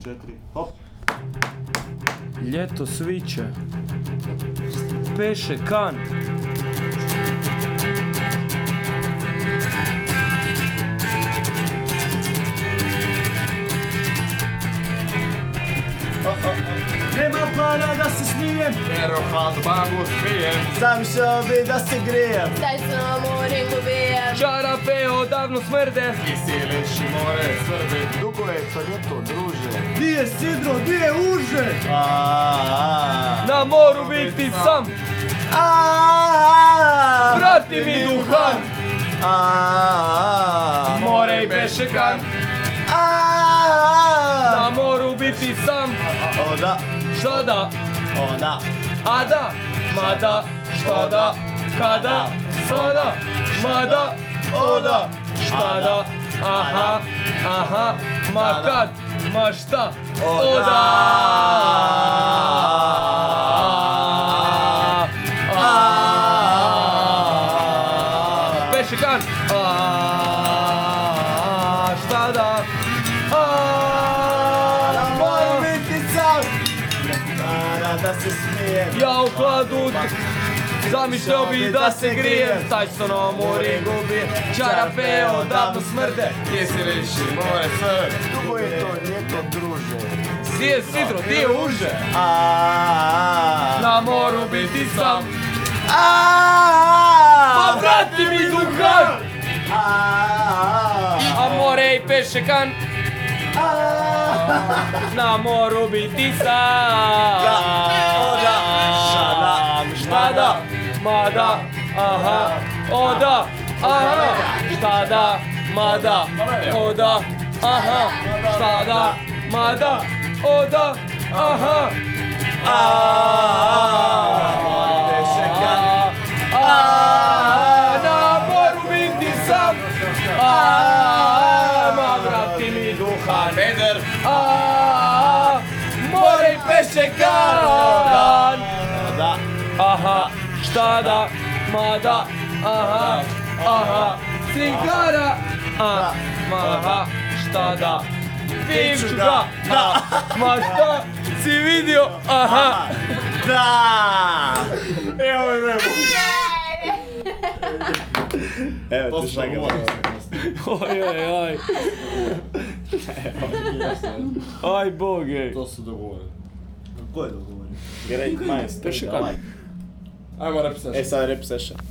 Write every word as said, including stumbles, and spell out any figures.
Četiri, hop. Ljeto sviće, peše kan. Nema para da se smijem, Jer u hladbagu spijem. zamišljao bi da se grijem. Daj se na more gubijem. Čarape odavno smrde. I siliš i more svrbi. Dugo je to ljeto, druže. Di je sidro, di je uže? Aaaa. Na moru biti sam, Aaaa. vrati mi duhan. Aaaa. More i peše kan. Aaaa. Na moru biti sam, Oda, šta da, oda. a da, mada, šta da, kada, sada, mada, oda, šta da, aha, aha, ma kad, ma šta, oda. Peše kan, šta da, Moram biti sam. Para da se smijem. ja u hladu zamišljao bi da se grijem, taj što na mori gubi, čarape odavno smrde. I siliš i more svrbi. Dugo je to ljeto, druže. Di je sidro, di je uže, Aaaa. na moru biti sam, Aaaa. pa vrati mi duhan, Aaaa. a more i peše kan, Aaaa. na moru biti sam. Oda, šada, šta da, mada, aha, oda, aha, šta da, mada, oda, aha, šta da, mada, oda, aha, a na moru biti sam, a ma vrati mi duhan, Peder. a more i peše kan. Da. Aha, šta da, mada, aha, aha, cigara, a, maha, šta da, pivču da, da, ma šta si vidio, aha. Da. Evo je memo. Evo To ti su šta ga dogovori. Oj, oj, oj, aj boge. To su dogovori. Ko je dogovorio? Great minds. Peše kan. Ajmo rap session. E sad rap session.